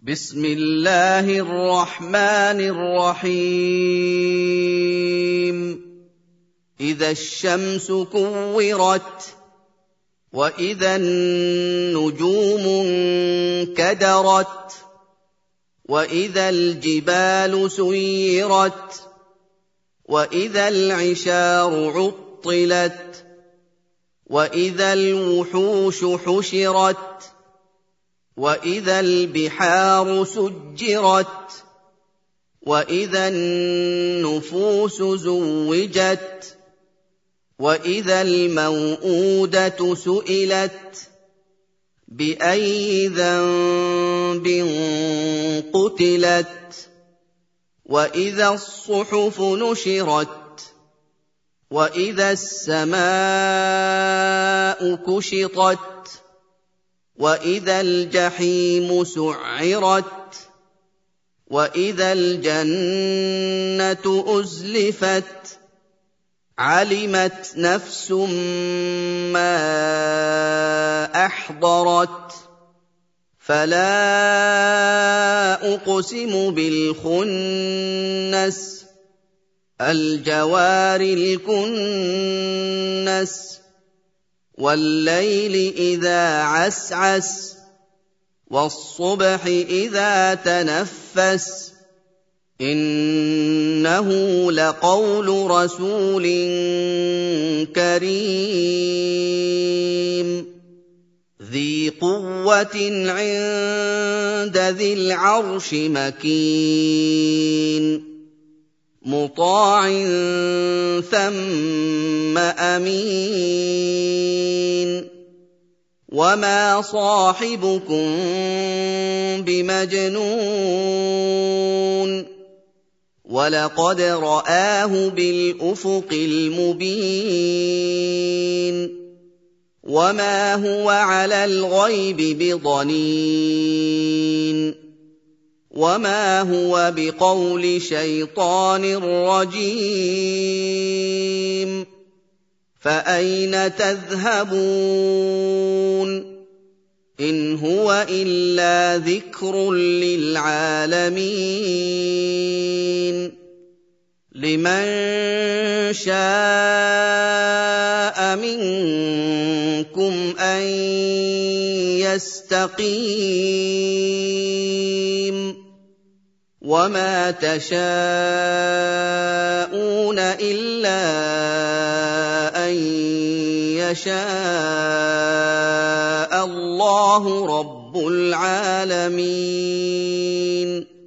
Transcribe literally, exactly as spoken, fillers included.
بسم الله الرحمن الرحيم إذا الشمس كورت وإذا النجوم انكدرت وإذا الجبال سيرت وإذا العشار عطلت وإذا الوحوش حشرت وإذا البحار سجرت وإذا النفوس زوجت وإذا الموءودة سئلت بأي ذنب قتلت وإذا الصحف نشرت وإذا السماء كشطت وإذا الجحيم سعرت وإذا الجنة أزلفت علمت نفس ما أحضرت فلا أقسم بالخنس الجوار الكنس والليل إذا عسعس والصبح إذا تنفس إنه لقول رسول كريم ذي قوة عند ذي العرش مكين مطاع ثم أمين وما صاحبكم بمجنون ولقد رآه بالأفق المبين وما هو على الغيب بضنين وما هو بقول شيطان رجيم فأين تذهبون إن هو إلا ذكر للعالمين لمن شاء منكم أن يستقيم وما تشاءون إلا أن يشاء الله رب العالمين